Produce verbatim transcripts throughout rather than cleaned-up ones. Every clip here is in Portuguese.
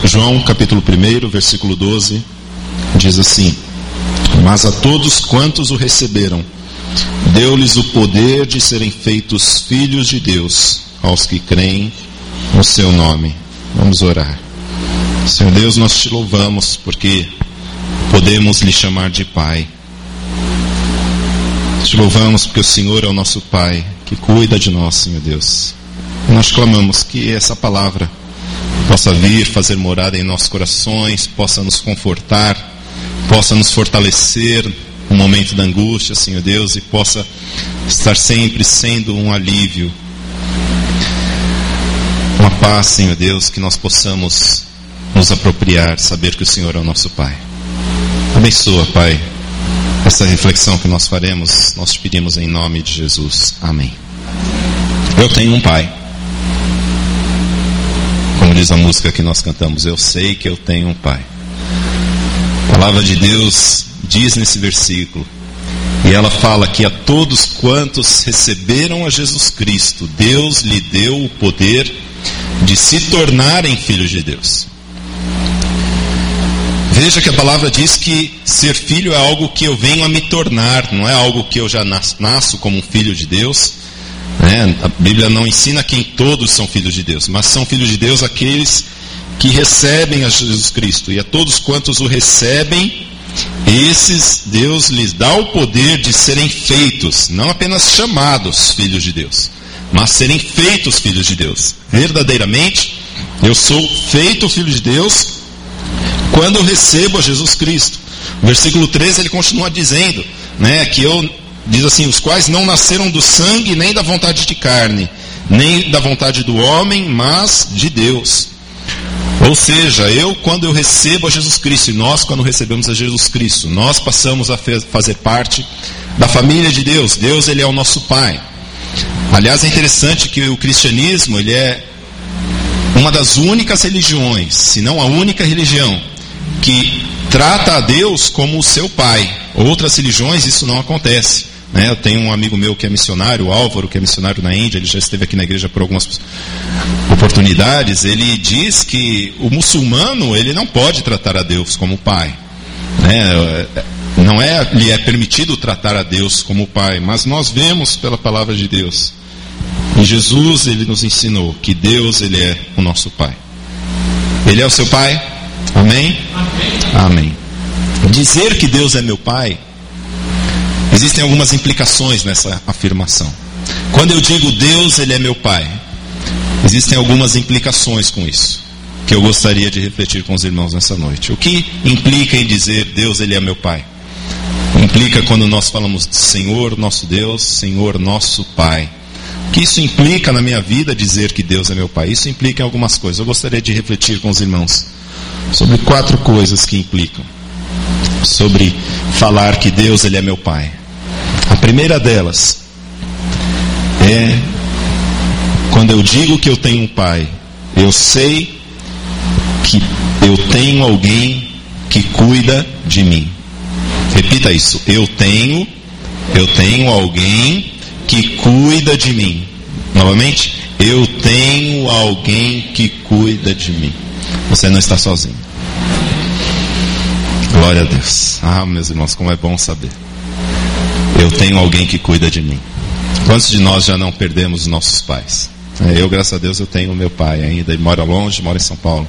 João capítulo um, versículo doze, diz assim: mas a todos quantos o receberam, deu-lhes o poder de serem feitos filhos de Deus, aos que creem no seu nome. Vamos orar. Senhor Deus, nós te louvamos porque podemos lhe chamar de Pai. Te louvamos porque o Senhor é o nosso Pai, que cuida de nós, Senhor Deus. E nós clamamos que essa palavra possa vir, fazer morada em nossos corações, possa nos confortar, possa nos fortalecer no momento da angústia, Senhor Deus, e possa estar sempre sendo um alívio, uma paz, Senhor Deus, que nós possamos nos apropriar, saber que o Senhor é o nosso Pai. Abençoa, Pai, essa reflexão que nós faremos, nós te pedimos em nome de Jesus. Amém. Eu tenho um Pai. Como diz a música que nós cantamos, eu sei que eu tenho um Pai. A palavra de Deus diz nesse versículo, e ela fala que a todos quantos receberam a Jesus Cristo, Deus lhe deu o poder de se tornarem filhos de Deus. Veja que a palavra diz que ser filho é algo que eu venho a me tornar, não é algo que eu já nasço como um filho de Deus. Né? A Bíblia não ensina que todos são filhos de Deus, mas são filhos de Deus aqueles que recebem a Jesus Cristo. E a todos quantos o recebem, esses Deus lhes dá o poder de serem feitos, não apenas chamados filhos de Deus, mas serem feitos filhos de Deus. Verdadeiramente, eu sou feito filho de Deus quando eu recebo a Jesus Cristo. O versículo treze ele continua dizendo, né, que eu, diz assim, os quais não nasceram do sangue, nem da vontade de carne, nem da vontade do homem, mas de Deus. Ou seja, eu quando eu recebo a Jesus Cristo, e nós quando recebemos a Jesus Cristo, nós passamos a fazer parte da família de Deus. Deus, ele é o nosso Pai. Aliás, é interessante que o cristianismo, ele é uma das únicas religiões, se não a única religião, que trata a Deus como o seu Pai. Outras religiões isso não acontece. Né? Eu tenho um amigo meu que é missionário, o Álvaro, que é missionário na Índia, ele já esteve aqui na igreja por algumas oportunidades. Ele diz que o muçulmano, ele não pode tratar a Deus como Pai. Né? Não é, lhe é permitido tratar a Deus como Pai, mas nós vemos pela palavra de Deus. E Jesus, ele nos ensinou que Deus, ele é o nosso Pai. Ele é o seu Pai? Amém? Amém. Amém. Dizer que Deus é meu Pai, existem algumas implicações nessa afirmação. Quando eu digo Deus, ele é meu Pai, existem algumas implicações com isso, que eu gostaria de refletir com os irmãos nessa noite. O que implica em dizer Deus, ele é meu Pai? Implica quando nós falamos de Senhor nosso Deus, Senhor nosso Pai. O que isso implica na minha vida, dizer que Deus é meu Pai? Isso implica em algumas coisas. Eu gostaria de refletir com os irmãos sobre quatro coisas que implicam sobre falar que Deus, ele é meu Pai. A primeira delas é quando eu digo que eu tenho um Pai, eu sei que eu tenho alguém que cuida de mim. Repita isso. Eu tenho, eu tenho alguém que cuida de mim. Novamente, eu tenho alguém que cuida de mim. Você não está sozinho. Glória a Deus. Ah, meus irmãos, como é bom saber. Eu tenho alguém que cuida de mim. Quantos de nós já não perdemos os nossos pais? Eu, graças a Deus, eu tenho o meu pai ainda. Ele mora longe, mora em São Paulo.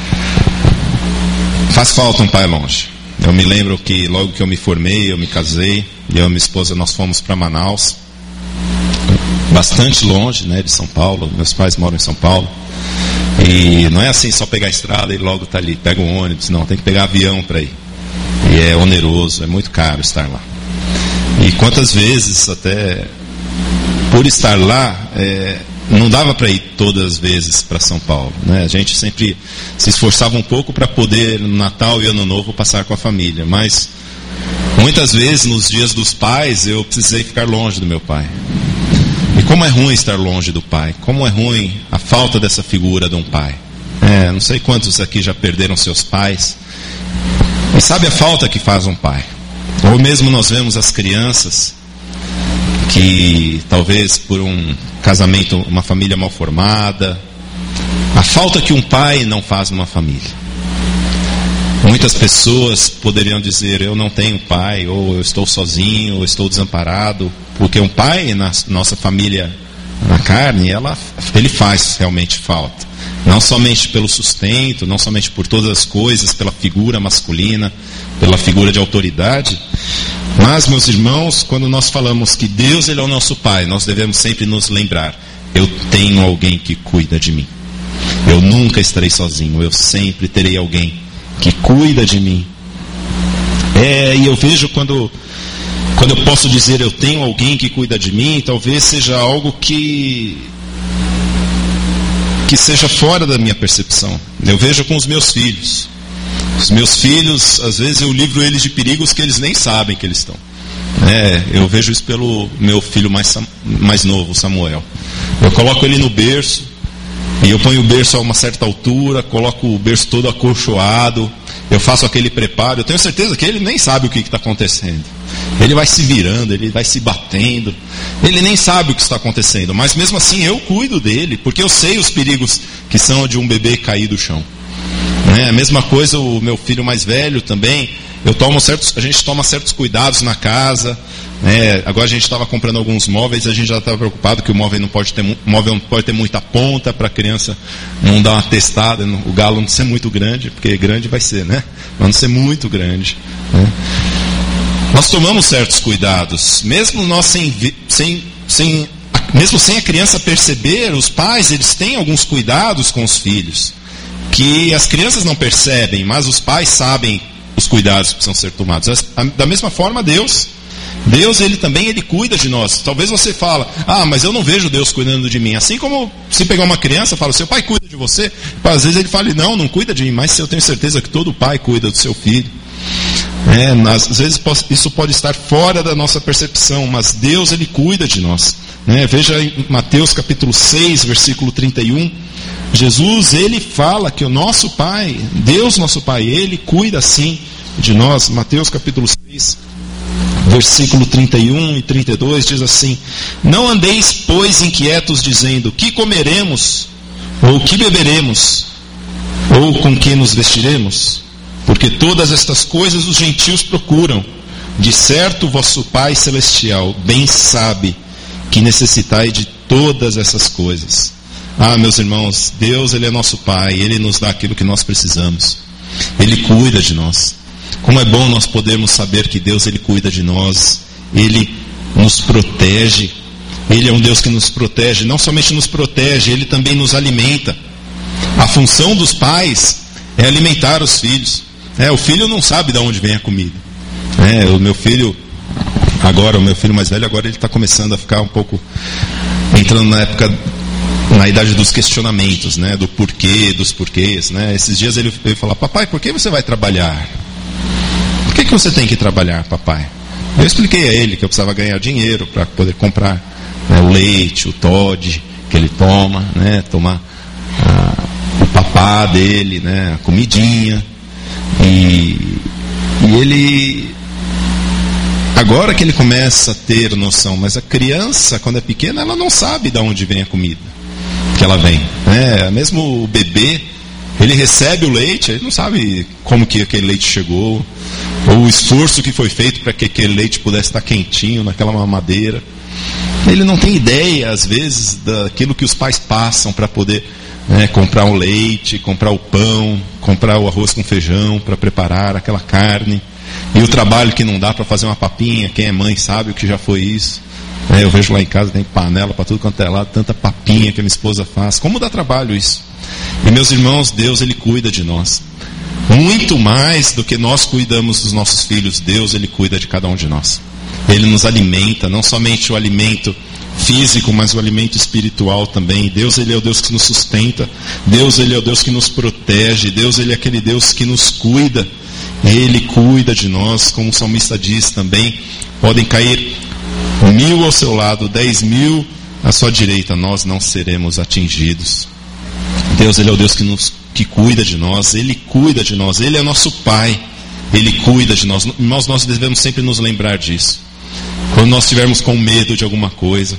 Faz falta um pai longe. Eu me lembro que logo que eu me formei, eu me casei, e eu e minha esposa, nós fomos para Manaus. Bastante longe, né, de São Paulo. Meus pais moram em São Paulo. E não é assim só pegar a estrada e logo tá ali, pega um ônibus. Não, tem que pegar avião para ir. E é oneroso, é muito caro estar lá. E quantas vezes até por estar lá, é, não dava para ir todas as vezes para São Paulo, né? A gente sempre se esforçava um pouco para poder no Natal e Ano Novo passar com a família, mas muitas vezes nos dias dos pais eu precisei ficar longe do meu pai. E como é ruim estar longe do pai, como é ruim a falta dessa figura de um pai. É, não sei quantos aqui já perderam seus pais. E sabe a falta que faz um pai? Ou mesmo nós vemos as crianças que talvez por um casamento, uma família mal formada, A falta que um pai não faz numa família. Muitas pessoas poderiam dizer, eu não tenho pai, ou eu estou sozinho, ou estou desamparado, porque um pai na nossa família, na carne, ela, ele faz realmente falta. Não somente pelo sustento, não somente por todas as coisas, pela figura masculina, pela figura de autoridade. Mas, meus irmãos, quando nós falamos que Deus ele é o nosso pai, nós devemos sempre nos lembrar, eu tenho alguém que cuida de mim. Eu nunca estarei sozinho, eu sempre terei alguém que cuida de mim. É, e eu vejo quando, quando eu posso dizer eu tenho alguém que cuida de mim, talvez seja algo que, que seja fora da minha percepção. Eu vejo com os meus filhos. Os meus filhos, às vezes eu livro eles de perigos que eles nem sabem que eles estão. É, eu vejo isso pelo meu filho mais, mais novo, Samuel. Eu coloco ele no berço, e eu ponho o berço a uma certa altura, coloco o berço todo acolchoado, eu faço aquele preparo, eu tenho certeza que ele nem sabe o que está acontecendo. Ele vai se virando, ele vai se batendo, ele nem sabe o que está acontecendo, mas mesmo assim eu cuido dele, porque eu sei os perigos que são de um bebê cair do chão. É, a mesma coisa o meu filho mais velho também, eu tomo certos, a gente toma certos cuidados na casa. É, agora a gente estava comprando alguns móveis, a gente já estava preocupado que o móvel não pode ter, o móvel não pode ter muita ponta para a criança não dar uma testada, o galo não ser muito grande, porque grande vai ser, né? Mas não ser muito grande. Né? Nós tomamos certos cuidados, mesmo nós sem, sem, sem, mesmo sem a criança perceber, os pais eles têm alguns cuidados com os filhos, que as crianças não percebem, mas os pais sabem os cuidados que precisam ser tomados. Da mesma forma, Deus, Deus ele também ele cuida de nós. Talvez você fala, ah, mas eu não vejo Deus cuidando de mim. Assim como se pegar uma criança, fala, seu pai cuida de você. Às vezes ele fala, não, não cuida de mim, mas eu tenho certeza que todo pai cuida do seu filho. É, às vezes isso pode estar fora da nossa percepção, mas Deus ele cuida de nós. É, veja em Mateus capítulo seis, versículo trinta e um, Jesus ele fala que o nosso Pai, Deus nosso Pai, ele cuida sim de nós. Mateus capítulo seis, versículo trinta e um e trinta e dois diz assim: não andeis, pois, inquietos, dizendo, que comeremos, ou que beberemos, ou com que nos vestiremos? Porque todas estas coisas os gentios procuram. De certo, vosso Pai Celestial bem sabe que necessitai de todas essas coisas. Ah, meus irmãos, Deus ele é nosso Pai, Ele nos dá aquilo que nós precisamos. Ele cuida de nós. Como é bom nós podermos saber que Deus ele cuida de nós, Ele nos protege. Ele é um Deus que nos protege, não somente nos protege, Ele também nos alimenta. A função dos pais é alimentar os filhos. É, o filho não sabe de onde vem a comida. É, o meu filho, agora, o meu filho mais velho, agora ele está começando a ficar um pouco, entrando na época, na idade dos questionamentos, né, do porquê, dos porquês, né. Esses dias ele veio falar, papai, por que você vai trabalhar? Por que, que você tem que trabalhar, papai? Eu expliquei a ele que eu precisava ganhar dinheiro para poder comprar, né, o leite, o Toddy que ele toma, né, tomar ah, o papá dele, né, a comidinha. E, e ele, agora que ele começa a ter noção, mas a criança, quando é pequena, ela não sabe de onde vem a comida que ela vem. É, mesmo o bebê, ele recebe o leite, ele não sabe como que aquele leite chegou, ou o esforço que foi feito para que aquele leite pudesse estar quentinho naquela mamadeira. Ele não tem ideia, às vezes, daquilo que os pais passam para poder, né, comprar o leite, comprar o pão, comprar o arroz com feijão para preparar aquela carne. E o trabalho que não dá para fazer uma papinha, quem é mãe sabe o que já foi isso. É, eu vejo lá em casa, tem panela para tudo quanto é lado, tanta papinha que a minha esposa faz. Como dá trabalho isso? E meus irmãos, Deus ele cuida de nós. Muito mais do que nós cuidamos dos nossos filhos, Deus ele cuida de cada um de nós. Ele nos alimenta, não somente o alimento físico, mas o alimento espiritual também. Deus ele é o Deus que nos sustenta. Deus ele é o Deus que nos protege. Deus ele é aquele Deus que nos cuida. Ele cuida de nós, como o salmista diz também. Podem cair mil ao seu lado, dez mil à sua direita, nós não seremos atingidos. Deus ele é o Deus que, nos, que cuida de nós. Ele cuida de nós. Ele é nosso Pai. Ele cuida de nós. Nós, nós devemos sempre nos lembrar disso. Quando nós estivermos com medo de alguma coisa,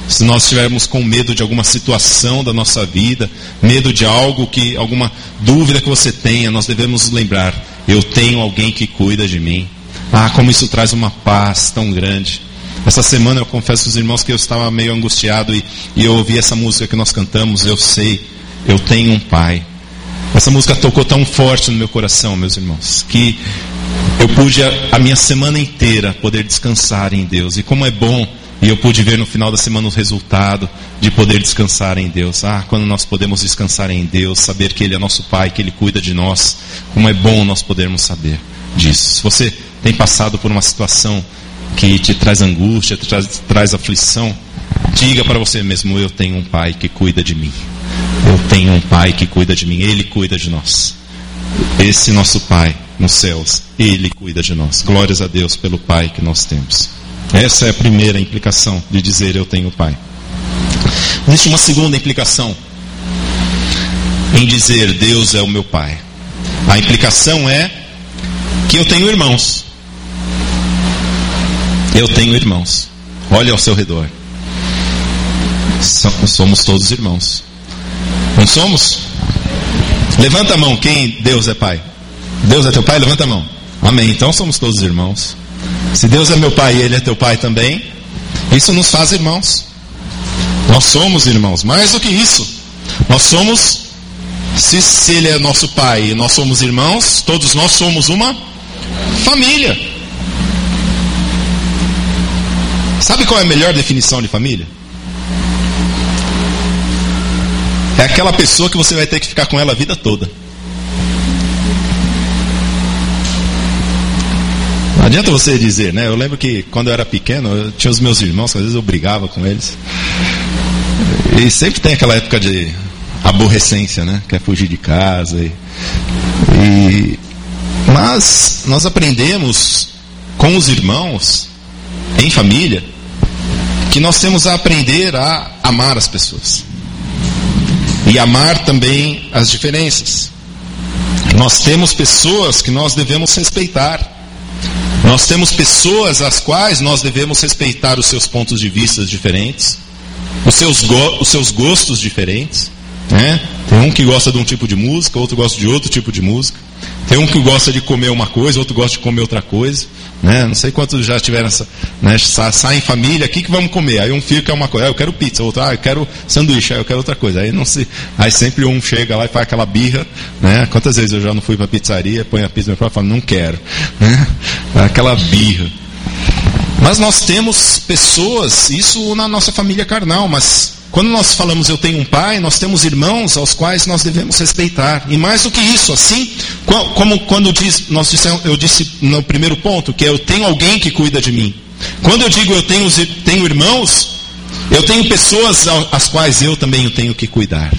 se nós estivermos com medo de alguma situação da nossa vida, medo de algo que, alguma dúvida que você tenha, nós devemos lembrar: eu tenho alguém que cuida de mim. Ah, como isso traz uma paz tão grande. Essa semana eu confesso aos irmãos que eu estava meio angustiado e, e eu ouvi essa música que nós cantamos, Eu Sei, Eu Tenho um Pai. Essa música tocou tão forte no meu coração, meus irmãos, que eu pude a, a minha semana inteira poder descansar em Deus. E como é bom, e eu pude ver no final da semana o resultado de poder descansar em Deus. Ah, quando nós podemos descansar em Deus, saber que Ele é nosso Pai, que Ele cuida de nós, como é bom nós podermos saber disso. Se você tem passado por uma situação que te traz angústia, te traz, traz aflição, diga para você mesmo: eu tenho um Pai que cuida de mim. Eu tenho um Pai que cuida de mim. Ele cuida de nós. Esse nosso Pai nos céus, Ele cuida de nós. Glórias a Deus pelo Pai que nós temos. Essa é a primeira implicação de dizer eu tenho Pai. Existe uma segunda implicação em dizer Deus é o meu Pai. A implicação é que eu tenho irmãos. Eu tenho irmãos. Olhe ao seu redor. Somos todos irmãos. Não somos? Levanta a mão, quem Deus é Pai? Deus é teu Pai? Levanta a mão. Amém. Então somos todos irmãos. Se Deus é meu Pai e Ele é teu Pai também, isso nos faz irmãos. Nós somos irmãos. Mais do que isso, nós somos, se, se Ele é nosso Pai e nós somos irmãos, todos nós somos uma família. Sabe qual é a melhor definição de família? É aquela pessoa que você vai ter que ficar com ela a vida toda. Não adianta você dizer, né? Eu lembro que quando eu era pequeno, eu tinha os meus irmãos, às vezes eu brigava com eles. E sempre tem aquela época de aborrecência, né? Quer fugir de casa. E, e, mas nós aprendemos com os irmãos, em família, que nós temos a aprender a amar as pessoas. E amar também as diferenças. Nós temos pessoas que nós devemos respeitar. Nós temos pessoas às quais nós devemos respeitar os seus pontos de vista diferentes, os seus, go- os seus gostos diferentes, né? Tem um que gosta de um tipo de música, outro gosta de outro tipo de música. Tem um que gosta de comer uma coisa, outro gosta de comer outra coisa, né? Não sei quantos já tiveram essa, né? Saem em família, o que que vamos comer? Aí um filho quer uma coisa, ah, eu quero pizza, outro, ah, eu quero sanduíche, aí eu quero outra coisa. Aí não se, aí sempre um chega lá e faz aquela birra, né? Quantas vezes eu já não fui para pizzaria, põe a pizza no prato e falo, não quero, né? Aquela birra. Mas nós temos pessoas, isso na nossa família carnal, mas quando nós falamos eu tenho um pai, nós temos irmãos aos quais nós devemos respeitar. E mais do que isso, assim, como quando diz, nós dissemos, eu disse no primeiro ponto, que é eu tenho alguém que cuida de mim. Quando eu digo eu tenho, tenho irmãos, eu tenho pessoas às quais eu também tenho que cuidar.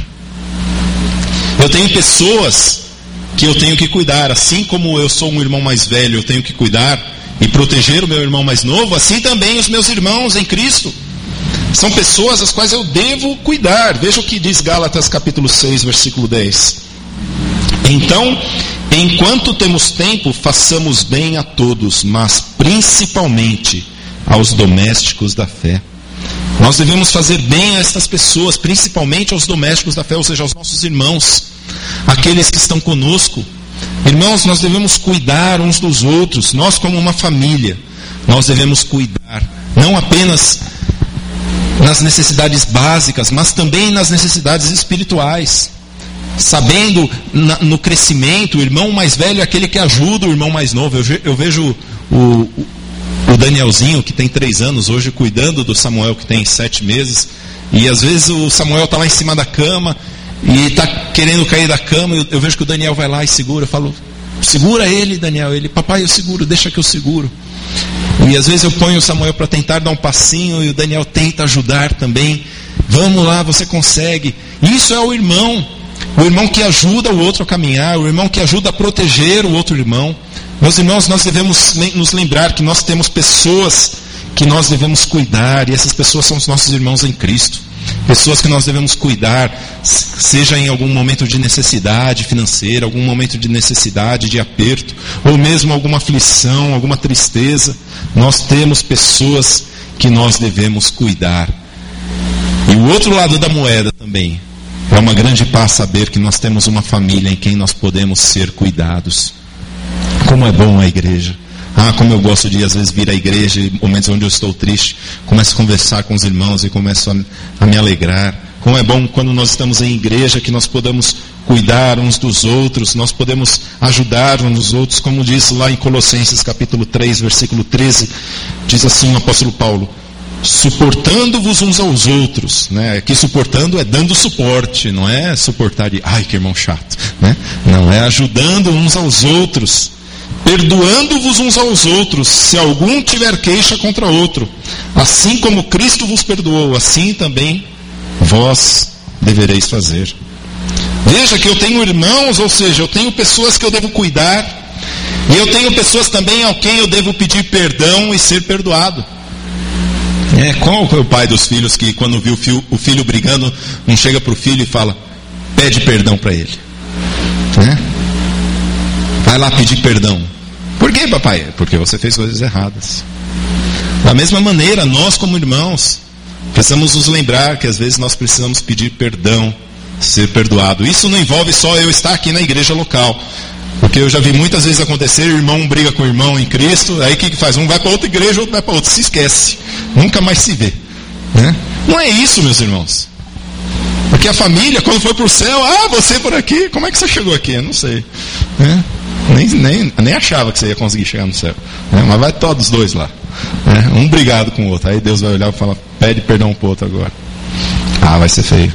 Eu tenho pessoas que eu tenho que cuidar. Assim como eu sou um irmão mais velho, eu tenho que cuidar e proteger o meu irmão mais novo, assim também os meus irmãos em Cristo. São pessoas às quais eu devo cuidar. Veja o que diz Gálatas capítulo seis, versículo dez. Então, enquanto temos tempo, façamos bem a todos, mas principalmente aos domésticos da fé. Nós devemos fazer bem a estas pessoas, principalmente aos domésticos da fé, ou seja, aos nossos irmãos, aqueles que estão conosco. Irmãos, nós devemos cuidar uns dos outros. Nós, como uma família, nós devemos cuidar, não apenas nas necessidades básicas, mas também nas necessidades espirituais. Sabendo na, no crescimento, o irmão mais velho é aquele que ajuda o irmão mais novo. Eu, eu vejo o, o Danielzinho, que tem três anos hoje, cuidando do Samuel, que tem sete meses. E às vezes o Samuel está lá em cima da cama e está querendo cair da cama. Eu, eu vejo que o Daniel vai lá e segura. Eu falo, segura ele, Daniel. Ele, papai, eu seguro, deixa que eu seguro. E às vezes eu ponho o Samuel para tentar dar um passinho e o Daniel tenta ajudar também. Vamos lá, você consegue. Isso é o irmão. O irmão que ajuda o outro a caminhar, o irmão que ajuda a proteger o outro irmão. Meus irmãos, nós devemos nos lembrar que nós temos pessoas que nós devemos cuidar, e essas pessoas são os nossos irmãos em Cristo. Pessoas que nós devemos cuidar, seja em algum momento de necessidade financeira, algum momento de necessidade, de aperto, ou mesmo alguma aflição, alguma tristeza. Nós temos pessoas que nós devemos cuidar. E o outro lado da moeda também é uma grande paz saber que nós temos uma família em quem nós podemos ser cuidados. Como é bom a igreja. Ah, como eu gosto de às vezes vir à igreja, em momentos onde eu estou triste, começo a conversar com os irmãos e começo a, a me alegrar. Como é bom quando nós estamos em igreja, que nós podemos cuidar uns dos outros, nós podemos ajudar uns dos outros, como diz lá em Colossenses capítulo três, versículo treze, diz assim o apóstolo Paulo: suportando-vos uns aos outros, né? Aqui suportando é dando suporte, não é suportar de, ai que irmão chato, né? Não, é ajudando uns aos outros, perdoando-vos uns aos outros, se algum tiver queixa contra outro, assim como Cristo vos perdoou, assim também vós devereis fazer. Veja que eu tenho irmãos, ou seja, eu tenho pessoas que eu devo cuidar, e eu tenho pessoas também a quem eu devo pedir perdão e ser perdoado. É, qual é o pai dos filhos que quando viu o filho, o filho brigando, não chega para o filho e fala, pede perdão para ele? Né? Vai lá pedir perdão. Por quê, papai? Porque você fez coisas erradas. Da mesma maneira, nós como irmãos, precisamos nos lembrar que às vezes nós precisamos pedir perdão, ser perdoado. Isso não envolve só eu estar aqui na igreja local. Porque eu já vi muitas vezes acontecer, irmão briga com irmão em Cristo, aí o que, que faz? Um vai para outra igreja, outro vai para outra, se esquece. Nunca mais se vê. Né? Não é isso, meus irmãos. Porque a família, quando foi para o céu, ah, você por aqui, como é que você chegou aqui? Eu não sei. Né? Nem, nem, nem achava que você ia conseguir chegar no céu. Né? Mas vai todos os dois lá. Né? Um brigado com o outro. Aí Deus vai olhar e falar, pede perdão para o outro agora. Ah, vai ser feio.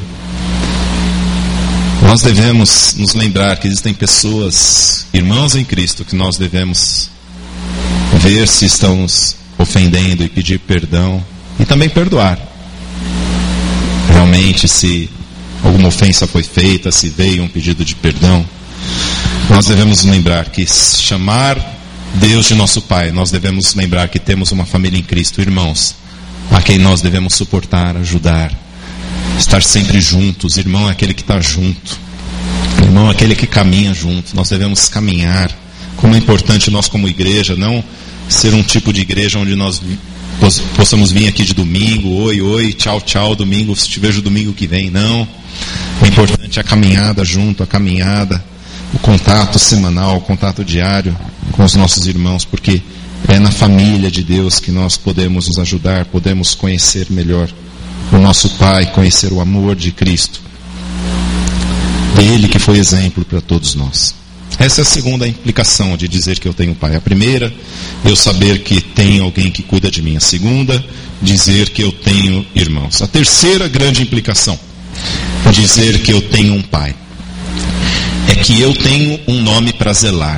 Nós devemos nos lembrar que existem pessoas, irmãos em Cristo, que nós devemos ver se estão nos ofendendo e pedir perdão e também perdoar. Realmente, se alguma ofensa foi feita, se veio um pedido de perdão, nós devemos lembrar que chamar Deus de nosso Pai, nós devemos lembrar que temos uma família em Cristo, irmãos, a quem nós devemos suportar, ajudar, estar sempre juntos. Irmão é aquele que está junto. Irmão é aquele que caminha junto. Nós devemos caminhar. Como é importante nós como igreja não ser um tipo de igreja onde nós possamos vir aqui de domingo, oi, oi, tchau, tchau, domingo, se te vejo domingo que vem. Não. O importante é a caminhada junto, a caminhada, o contato semanal, o contato diário com os nossos irmãos, porque é na família de Deus que nós podemos nos ajudar, podemos conhecer melhor o nosso Pai, conhecer o amor de Cristo, Ele que foi exemplo para todos nós. Essa é a segunda implicação de dizer que eu tenho um Pai. A primeira, eu saber que tem alguém que cuida de mim. A segunda, dizer que eu tenho irmãos. A terceira grande implicação, dizer que eu tenho um Pai, é que eu tenho um nome para zelar.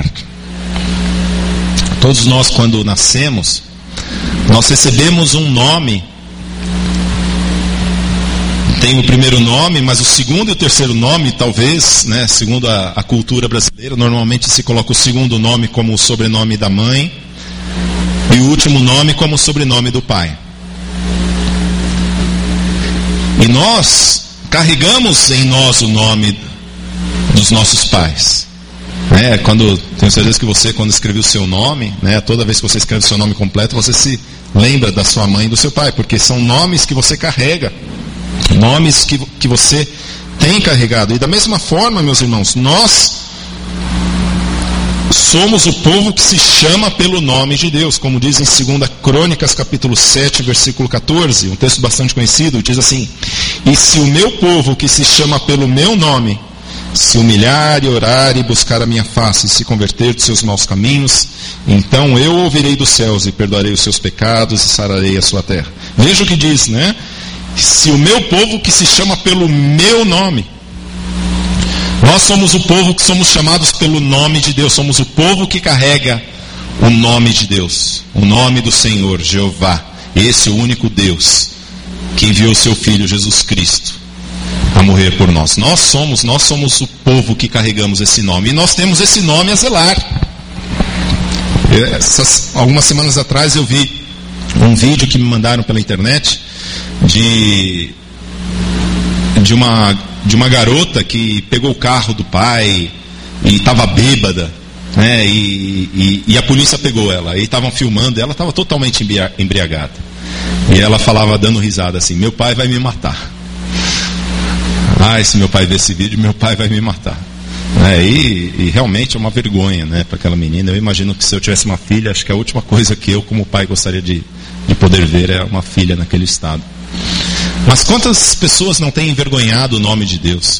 Todos nós, quando nascemos, nós recebemos um nome. Tem o primeiro nome, mas o segundo e o terceiro nome, talvez, né, segundo a, a cultura brasileira, normalmente se coloca o segundo nome como o sobrenome da mãe e o último nome como o sobrenome do pai. E nós carregamos em nós o nome dos nossos pais. É, quando, tenho certeza que você, quando escreveu o seu nome, né, toda vez que você escreve o seu nome completo, você se lembra da sua mãe e do seu pai, porque são nomes que você carrega. Nomes que, que você tem carregado. E da mesma forma, meus irmãos, nós somos o povo que se chama pelo nome de Deus, como diz em segunda Crônicas capítulo sete, versículo catorze, um texto bastante conhecido, diz assim: e se o meu povo que se chama pelo meu nome se humilhar e orar e buscar a minha face e se converter dos seus maus caminhos, então eu ouvirei dos céus e perdoarei os seus pecados e sararei a sua terra. Veja o que diz, né? Se o meu povo que se chama pelo meu nome. Nós somos o povo que somos chamados pelo nome de Deus. Somos o povo que carrega o nome de Deus, o nome do Senhor, Jeová. Esse é o único Deus que enviou seu Filho Jesus Cristo a morrer por nós. Nós somos, nós somos o povo que carregamos esse nome. E nós temos esse nome a zelar. Essas, algumas semanas atrás eu vi um vídeo que me mandaram pela internet de, de, uma, de uma garota que pegou o carro do pai e estava bêbada, né, e, e, e a polícia pegou ela. E estavam filmando, ela estava totalmente embriagada. E ela falava dando risada assim: meu pai vai me matar. Ah, se meu pai ver esse vídeo, meu pai vai me matar. É, e, e realmente é uma vergonha, né, para aquela menina. Eu imagino que se eu tivesse uma filha, acho que a última coisa que eu, como pai, gostaria de, de poder ver é uma filha naquele estado. Mas quantas pessoas não têm envergonhado o nome de Deus?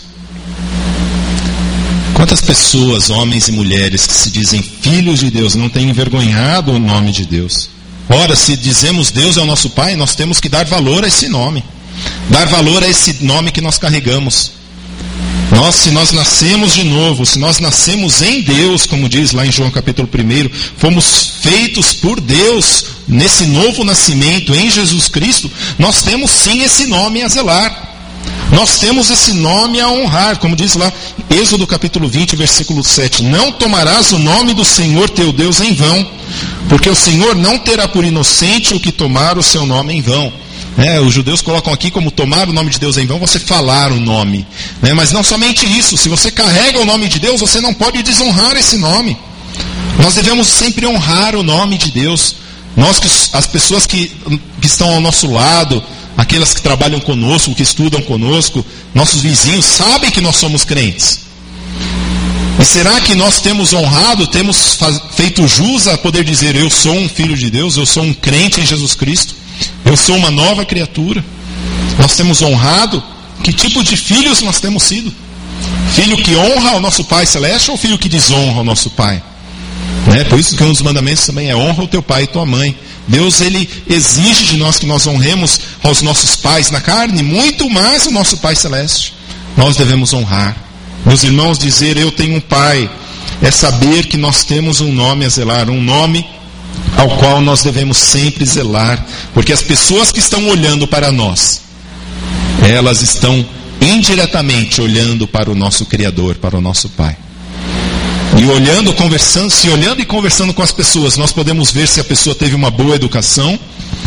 Quantas pessoas, homens e mulheres, que se dizem filhos de Deus, não têm envergonhado o nome de Deus? Ora, se dizemos Deus é o nosso Pai, nós temos que dar valor a esse nome. Dar valor a esse nome que nós carregamos. Nós, se nós nascemos de novo, se nós nascemos em Deus, como diz lá em João capítulo um, fomos feitos por Deus nesse novo nascimento em Jesus Cristo, nós temos sim esse nome a zelar. Nós temos esse nome a honrar, como diz lá, Êxodo capítulo vinte, versículo sete. Não tomarás o nome do Senhor teu Deus em vão, porque o Senhor não terá por inocente o que tomar o seu nome em vão. É, os judeus colocam aqui como tomar o nome de Deus em vão, você falar o nome. Né? Mas não somente isso, se você carrega o nome de Deus, você não pode desonrar esse nome. Nós devemos sempre honrar o nome de Deus. Nós, que, as pessoas que, que estão ao nosso lado, aquelas que trabalham conosco, que estudam conosco, nossos vizinhos, sabem que nós somos crentes. E será que nós temos honrado, temos faz, feito jus a poder dizer, eu sou um filho de Deus, eu sou um crente em Jesus Cristo, eu sou uma nova criatura? Nós temos honrado? Que tipo de filhos nós temos sido? Filho que honra ao nosso Pai Celeste ou filho que desonra ao nosso Pai? É por isso que um dos mandamentos também é honra o teu pai e tua mãe. Deus, ele exige de nós que nós honremos aos nossos pais na carne, muito mais o nosso Pai Celeste. Nós devemos honrar. Meus irmãos, dizer eu tenho um pai, é saber que nós temos um nome a zelar, um nome ao qual nós devemos sempre zelar, porque as pessoas que estão olhando para nós, elas estão indiretamente olhando para o nosso Criador, para o nosso Pai. E olhando, conversando, se olhando e conversando com as pessoas, nós podemos ver se a pessoa teve uma boa educação.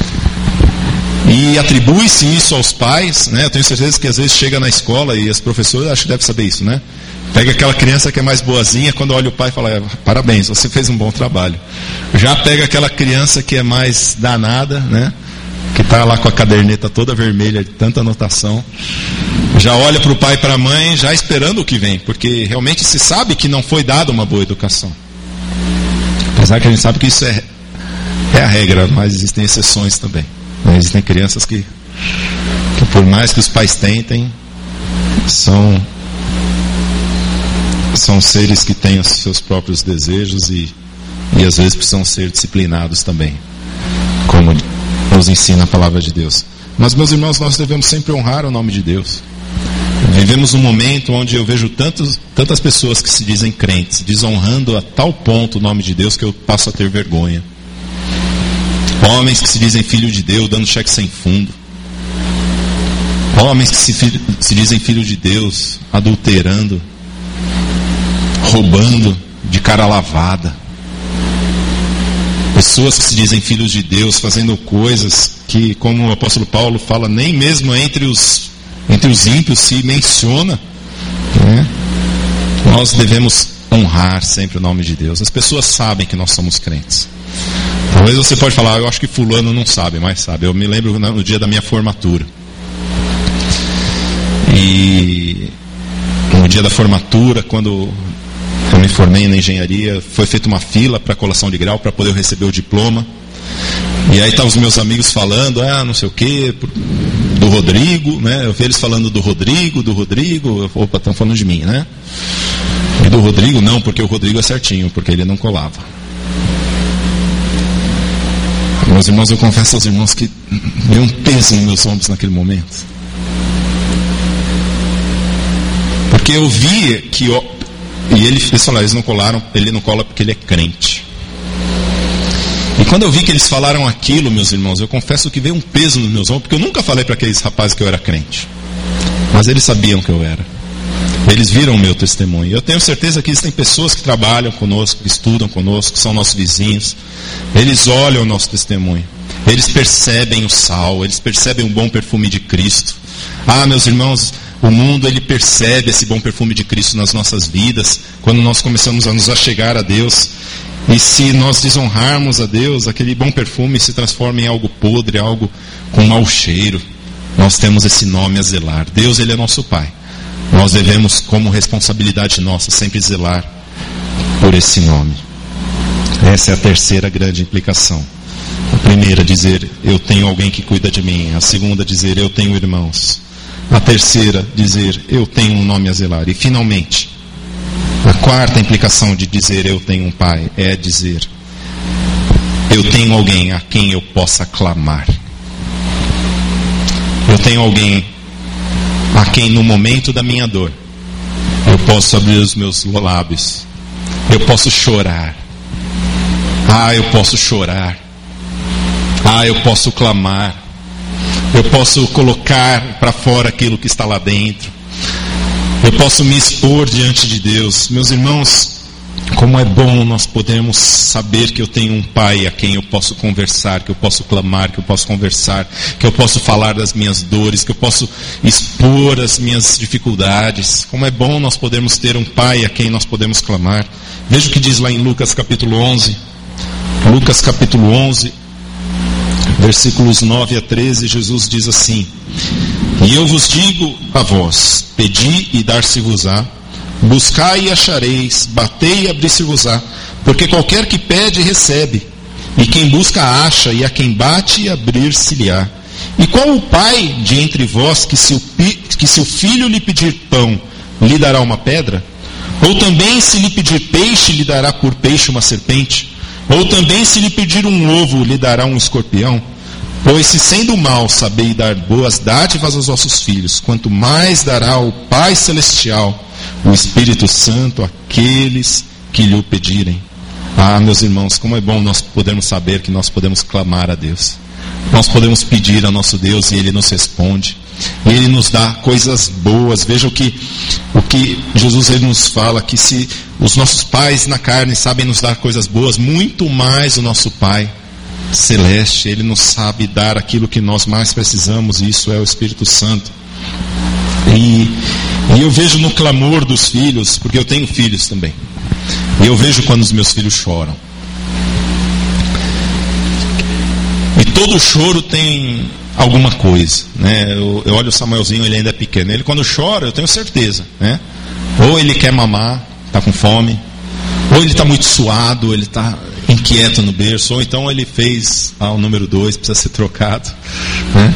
E atribui-se isso aos pais, né? Eu tenho certeza que às vezes chega na escola e as professoras, acho que devem saber isso, né? Pega aquela criança que é mais boazinha, quando olha o pai e fala, é, parabéns, você fez um bom trabalho. Já pega aquela criança que é mais danada, né? Que está lá com a caderneta toda vermelha de tanta anotação. Já olha para o pai e para a mãe, já esperando o que vem, porque realmente se sabe que não foi dada uma boa educação. Apesar que a gente sabe que isso é, é a regra, mas existem exceções também. Existem crianças que, que por mais que os pais tentem, são, são seres que têm os seus próprios desejos e, e às vezes precisam ser disciplinados também, como nos ensina a palavra de Deus. Mas, meus irmãos, nós devemos sempre honrar o nome de Deus. Vivemos um momento onde eu vejo tantos, tantas pessoas que se dizem crentes, desonrando a tal ponto o nome de Deus que eu passo a ter vergonha. Homens que se dizem filho de Deus, dando cheque sem fundo. Homens que se, se dizem filho de Deus, adulterando, roubando de cara lavada. Pessoas que se dizem filhos de Deus, fazendo coisas que, como o apóstolo Paulo fala, nem mesmo entre os, entre os ímpios se menciona. Né? Nós devemos honrar sempre o nome de Deus. As pessoas sabem que nós somos crentes. Talvez você pode falar, eu acho que fulano não sabe, mas sabe. Eu me lembro no dia da minha formatura. E no dia da formatura, quando eu me formei na engenharia, foi feita uma fila para colação de grau para poder receber o diploma. E aí estavam os meus amigos falando, ah, não sei o que, do Rodrigo, né? Eu vi eles falando do Rodrigo, do Rodrigo, eu, opa, estão falando de mim, né? E do Rodrigo não, porque o Rodrigo é certinho, porque ele não colava. Meus irmãos, eu confesso aos irmãos que deu um peso nos meus ombros naquele momento. Porque eu vi que, e ele, eles falaram, eles não colaram, ele não cola porque ele é crente. E quando eu vi que eles falaram aquilo, meus irmãos, eu confesso que veio um peso nos meus ombros, porque eu nunca falei para aqueles rapazes que eu era crente. Mas eles sabiam que eu era. Eles viram o meu testemunho. Eu tenho certeza que existem pessoas que trabalham conosco, que estudam conosco, que são nossos vizinhos. Eles olham o nosso testemunho. Eles percebem o sal, eles percebem o bom perfume de Cristo. Ah, meus irmãos, o mundo ele percebe esse bom perfume de Cristo nas nossas vidas, quando nós começamos a nos achegar a Deus. E se nós desonrarmos a Deus, aquele bom perfume se transforma em algo podre, algo com mau cheiro. Nós temos esse nome a zelar. Deus, ele é nosso Pai. nós devemos, como responsabilidade nossa, sempre zelar por esse nome. Essa é a terceira grande implicação. A primeira, dizer, eu tenho alguém que cuida de mim. A segunda, dizer, eu tenho irmãos. A terceira, dizer, eu tenho um nome a zelar. E finalmente, a quarta implicação de dizer, eu tenho um pai, é dizer, eu tenho alguém a quem eu possa clamar. Eu tenho alguém a quem no momento da minha dor eu posso abrir os meus lábios, eu posso chorar. Ah, eu posso chorar. Ah, eu posso clamar. Eu posso colocar para fora aquilo que está lá dentro. Eu posso me expor diante de Deus. Meus irmãos, como é bom nós podermos saber que eu tenho um pai a quem eu posso conversar, que eu posso clamar, que eu posso conversar, que eu posso falar das minhas dores, que eu posso expor as minhas dificuldades. Como é bom nós podermos ter um pai a quem nós podemos clamar. Veja o que diz lá em Lucas capítulo onze. Lucas capítulo onze, versículos nove a treze, Jesus diz assim: e eu vos digo a vós, pedi e dar-se-vos-á, buscai e achareis, batei e abrir-se-vos-á, porque qualquer que pede recebe, e quem busca acha, e a quem bate abrir-se-lhe-á. E qual o pai de entre vós que se, o, que se o filho lhe pedir pão, lhe dará uma pedra? Ou também se lhe pedir peixe, lhe dará por peixe uma serpente? Ou também se lhe pedir um ovo, lhe dará um escorpião? Pois se sendo mal sabeis dar boas dádivas aos vossos filhos, quanto mais dará o Pai Celestial, o Espírito Santo, àqueles que lhe o pedirem. Ah, meus irmãos, como é bom nós podermos saber que nós podemos clamar a Deus. Nós podemos pedir a nosso Deus e Ele nos responde. E Ele nos dá coisas boas. Veja o que, o que Jesus ele nos fala, que se os nossos pais na carne sabem nos dar coisas boas, muito mais o nosso Pai Celeste, Ele nos sabe dar aquilo que nós mais precisamos, e isso é o Espírito Santo. E, e eu vejo no clamor dos filhos, porque eu tenho filhos também, e eu vejo quando os meus filhos choram. E todo choro tem alguma coisa, né? Eu, eu olho o Samuelzinho, ele ainda é pequeno. Ele quando chora, eu tenho certeza, né? Ou ele quer mamar, está com fome, ou ele está muito suado, ele está inquieto no berço, ou então ele fez ah, o número dois, precisa ser trocado, né?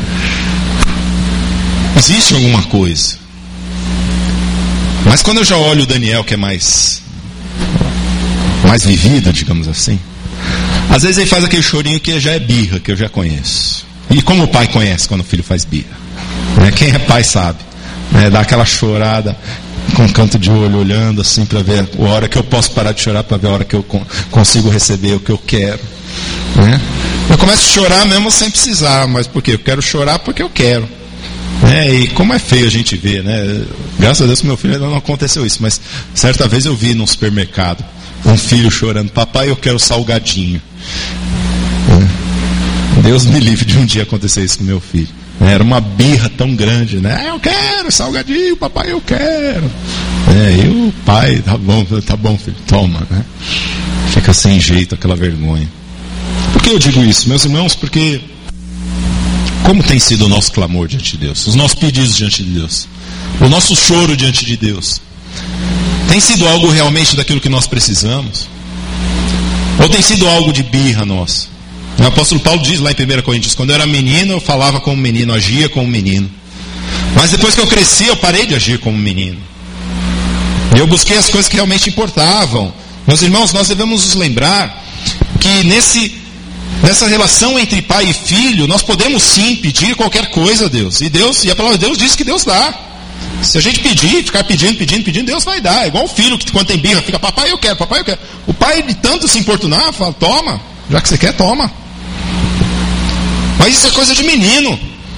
Existe alguma coisa. Mas quando eu já olho o Daniel, que é mais mais vivido, digamos assim, às vezes ele faz aquele chorinho que já é birra, que eu já conheço. E como o pai conhece quando o filho faz birra, né? Quem é pai sabe, né? Dá aquela chorada com um canto de olho, olhando assim para ver a hora que eu posso parar de chorar, para ver a hora que eu consigo receber o que eu quero, né? Eu começo a chorar mesmo sem precisar, mas por quê? Eu quero chorar porque eu quero, né? E como é feio a gente ver, né? Graças a Deus que meu filho ainda não aconteceu isso, mas certa vez eu vi num supermercado um filho chorando: papai, eu quero salgadinho. Deus me livre de um dia acontecer isso com meu filho. Era uma birra tão grande, né? Eu quero salgadinho, papai, eu quero. É, e o pai, tá bom, tá bom, filho, toma, né? Fica sem jeito aquela vergonha. Por que eu digo isso, meus irmãos? Porque como tem sido o nosso clamor diante de Deus, os nossos pedidos diante de Deus, o nosso choro diante de Deus, tem sido algo realmente daquilo que nós precisamos? Ou tem sido algo de birra nossa? O apóstolo Paulo diz lá em primeira Coríntios: quando eu era menino eu falava como menino, agia como menino, mas depois que eu cresci eu parei de agir como menino, e eu busquei as coisas que realmente importavam. Meus irmãos, nós devemos nos lembrar que nesse, nessa relação entre pai e filho, nós podemos sim pedir qualquer coisa a Deus, e Deus, e a palavra de Deus diz que Deus dá. Se a gente pedir, ficar pedindo, pedindo, pedindo, Deus vai dar. É igual o filho que quando tem birra fica: papai eu quero, papai eu quero. O pai de tanto se importunar fala: toma, já que você quer, toma. Mas isso é coisa de menino.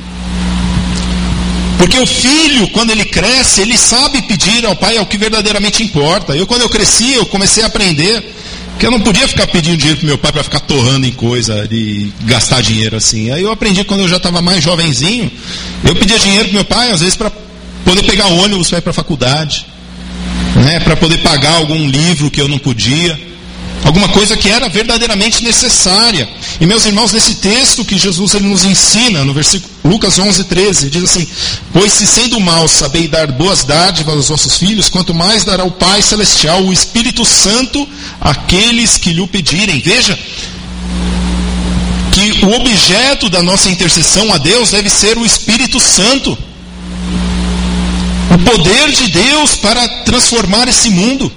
Porque o filho, quando ele cresce, ele sabe pedir ao pai o que verdadeiramente importa. Eu, quando eu cresci, eu comecei a aprender que eu não podia ficar pedindo dinheiro para meu pai para ficar torrando em coisa e gastar dinheiro assim. Aí eu aprendi quando eu já estava mais jovenzinho. Eu pedia dinheiro para meu pai, às vezes, para poder pegar ônibus para ir para a faculdade, né? Para poder pagar algum livro que eu não podia. alguma coisa que era verdadeiramente necessária. E meus irmãos, nesse texto que Jesus ele nos ensina, no versículo Lucas onze, treze, diz assim: pois se sendo maus sabeis dar boas dádivas aos vossos filhos, quanto mais dará o Pai Celestial, o Espírito Santo, àqueles que lhe o pedirem. Veja que o objeto da nossa intercessão a Deus deve ser o Espírito Santo. O poder de Deus para transformar esse mundo.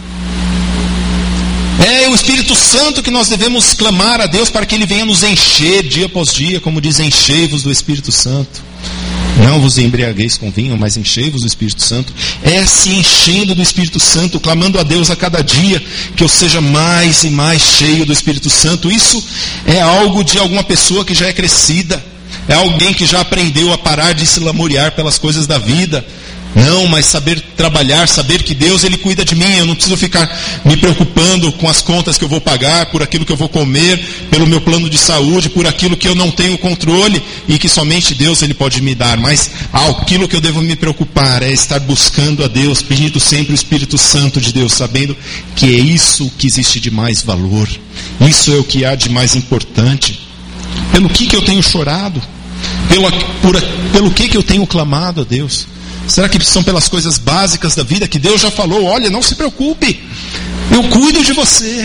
É o Espírito Santo que nós devemos clamar a Deus para que Ele venha nos encher dia após dia, como diz: enchei-vos do Espírito Santo. Não vos embriagueis com vinho, mas enchei-vos do Espírito Santo. É se enchendo do Espírito Santo, clamando a Deus a cada dia que eu seja mais e mais cheio do Espírito Santo. Isso é algo de alguma pessoa que já é crescida. É alguém que já aprendeu a parar de se lamuriar pelas coisas da vida. Não, mas saber trabalhar, saber que Deus Ele cuida de mim. Eu não preciso ficar me preocupando com as contas que eu vou pagar, por aquilo que eu vou comer, pelo meu plano de saúde, por aquilo que eu não tenho controle e que somente Deus Ele pode me dar. Mas aquilo que eu devo me preocupar é estar buscando a Deus, pedindo sempre o Espírito Santo de Deus, sabendo que é isso que existe de mais valor. Isso é o que há de mais importante. Pelo que que eu tenho chorado? Pelo, por, pelo que que eu tenho clamado a Deus? Será que são pelas coisas básicas da vida que Deus já falou? Olha, não se preocupe, eu cuido de você.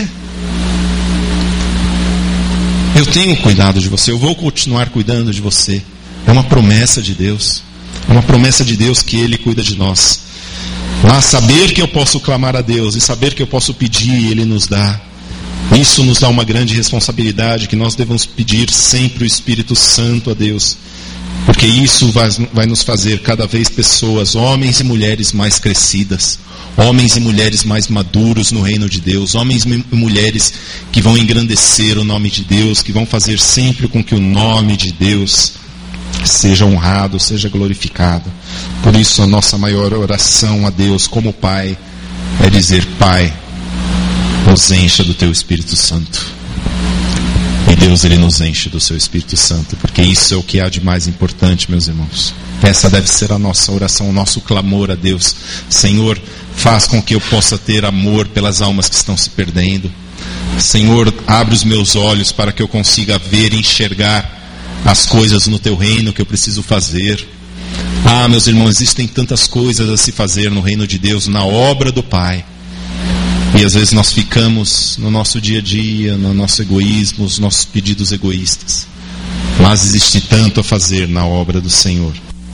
Eu tenho cuidado de você, eu vou continuar cuidando de você. É uma promessa de Deus. É uma promessa de Deus que Ele cuida de nós. Lá, saber que eu posso clamar a Deus e saber que eu posso pedir, Ele nos dá. Isso nos dá uma grande responsabilidade, que nós devemos pedir sempre o Espírito Santo a Deus. Porque isso vai, vai nos fazer cada vez pessoas, homens e mulheres mais crescidas, homens e mulheres mais maduros no reino de Deus, homens e mulheres que vão engrandecer o nome de Deus, que vão fazer sempre com que o nome de Deus seja honrado, seja glorificado. Por isso a nossa maior oração a Deus como Pai é dizer: Pai, nos encha do Teu Espírito Santo. E Deus Ele nos enche do Seu Espírito Santo, porque isso é o que há de mais importante, meus irmãos. Essa deve ser a nossa oração, o nosso clamor a Deus. Senhor, faz com que eu possa ter amor pelas almas que estão se perdendo. Senhor, abre os meus olhos para que eu consiga ver e enxergar as coisas no Teu reino que eu preciso fazer. Ah, meus irmãos, existem tantas coisas a se fazer no reino de Deus, na obra do Pai. E às vezes nós ficamos no nosso dia a dia, no nosso egoísmo, os nossos pedidos egoístas. Mas existe tanto a fazer na obra do Senhor.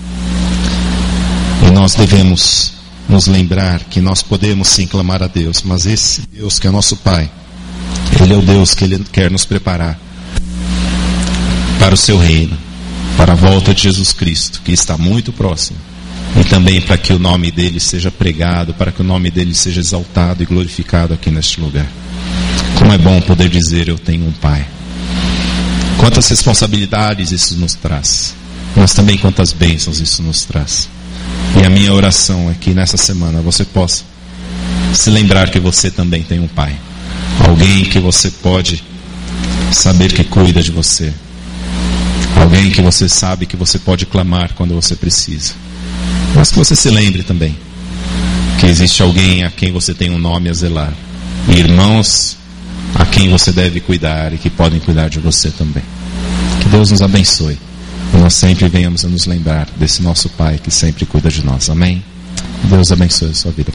E nós devemos nos lembrar que nós podemos sim clamar a Deus, mas esse Deus que é nosso Pai, Ele é o Deus que Ele quer nos preparar para o Seu reino, para a volta de Jesus Cristo, que está muito próximo. E também para que o nome dele seja pregado, para que o nome dele seja exaltado e glorificado aqui neste lugar. Como é bom poder dizer: eu tenho um Pai. Quantas responsabilidades isso nos traz, mas também quantas bênçãos isso nos traz. E a minha oração é que nessa semana você possa se lembrar que você também tem um Pai. Alguém que você pode saber que cuida de você. Alguém que você sabe que você pode clamar quando você precisa. Mas que você se lembre também que existe alguém a quem você tem um nome a zelar, e irmãos a quem você deve cuidar e que podem cuidar de você também. Que Deus nos abençoe e nós sempre venhamos a nos lembrar desse nosso Pai que sempre cuida de nós. Amém? Deus abençoe a sua vida.